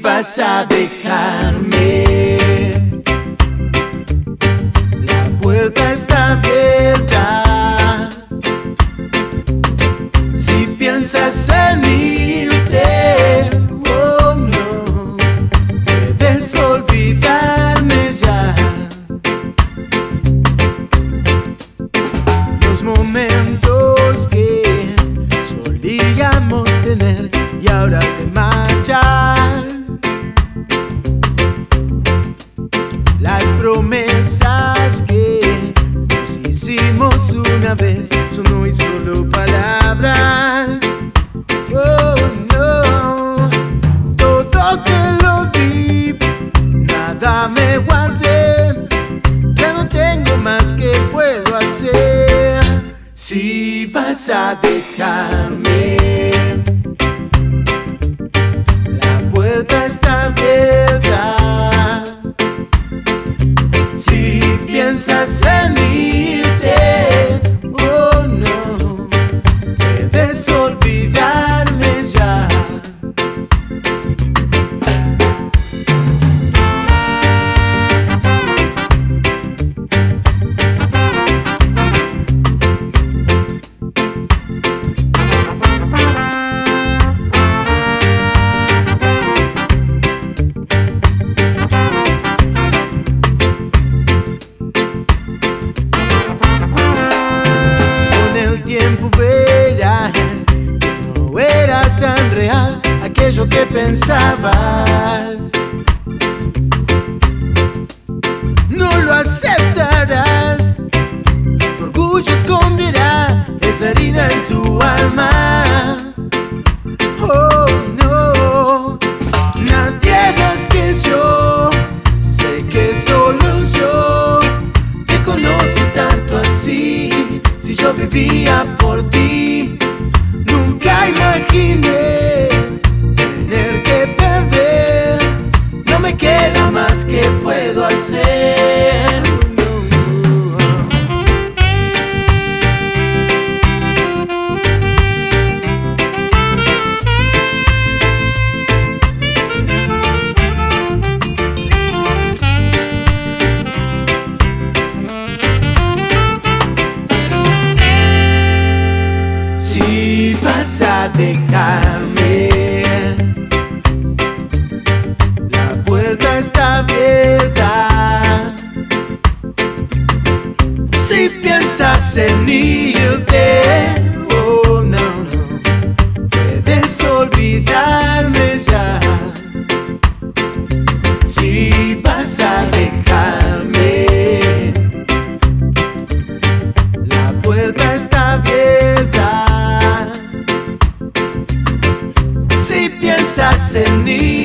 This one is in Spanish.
vas a dejarme. La puerta está abierta. Si piensas en irte, oh no, puedes olvidarme ya. Los momentos que solíamos tener y ahora te marchas. Las promesas que nos hicimos una vez son hoy solo palabras. Oh no, todo te lo di, nada me guardé. Ya no tengo más que puedo hacer. Si vas a dejarme, la puerta está abierta. Si piensas en irte, oh no, puedes olvidarme ya. Tiempo verás que no era tan real aquello que pensabas. No lo aceptarás, tu orgullo esconderá esa herida en tu alma. Oh no, nadie más que yo, sé que solo yo te conocí tanto así. Si yo vivía por ti, nunca imaginé tener que perder. No me queda más que puedo hacer. Si vas a dejarme, la puerta está abierta. Si piensas en irte, oh no, no, puedes olvidarme ya. Si vas a dejarme, la puerta está abierta. Si piensas en mí,